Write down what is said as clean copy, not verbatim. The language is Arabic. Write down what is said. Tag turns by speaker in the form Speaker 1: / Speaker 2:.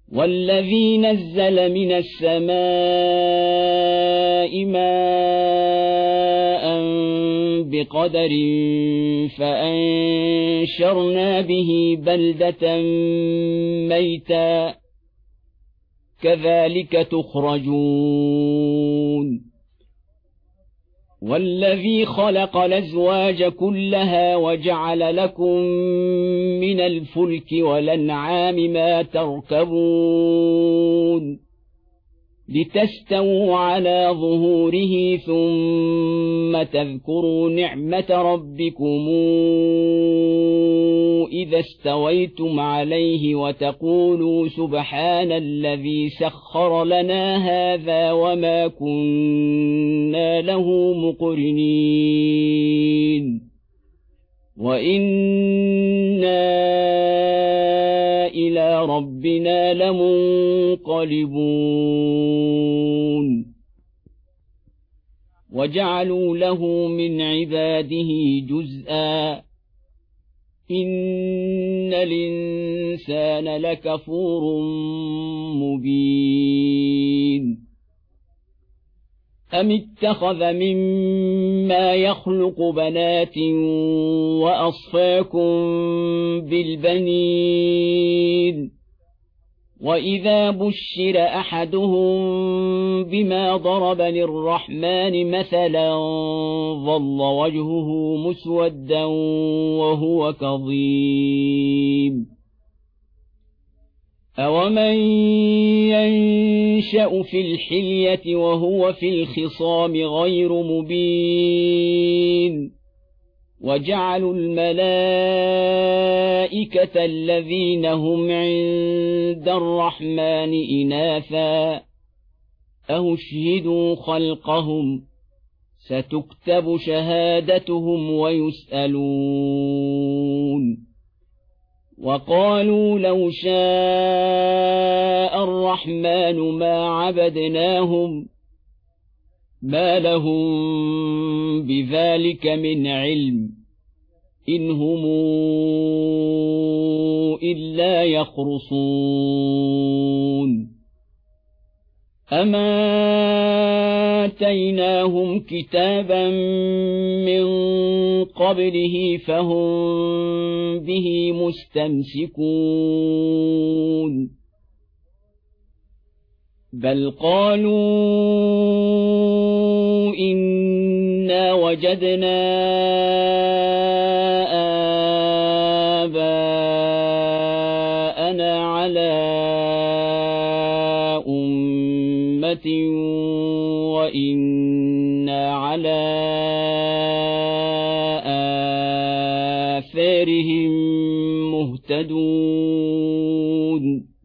Speaker 1: والذي نزل من السماء ماء بقدر فأنشرنا به بلدة ميتا كذلك تخرجون والذي خلق الأزواج كلها وجعل لكم من الفلك والأنعام ما تركبون لتستووا على ظهوره ثم تذكروا نعمة ربكم إذا استويتم عليه وتقولوا سبحان الذي سخر لنا هذا وما كنا له مقرنين وإنا إلى ربنا لمنقلبون وجعلوا له من عباده جزءا إن الإنسان لكفور مبين أم اتخذ مما يخلق بنات وأصفاكم بالبنين وإذا بشر أحدهم بما ضرب للرحمن مثلا ظل وجهه مسودا وهو كظيم أومن ينشأ في الحلية وهو في الخصام غير مبين وجعلوا الملائكة الذين هم عند الرحمن إناثا أشهدوا خلقهم ستكتب شهادتهم ويسألون وقالوا لو شاء الرحمن ما عبدناهم ما لهم بذلك من علم إن هم إلا يخرصون أما آتيناهم كتابا من قبله فهم به مستمسكون بل قالوا إنا وجدنا آباءنا على أمة وإنا على آثارهم مهتدون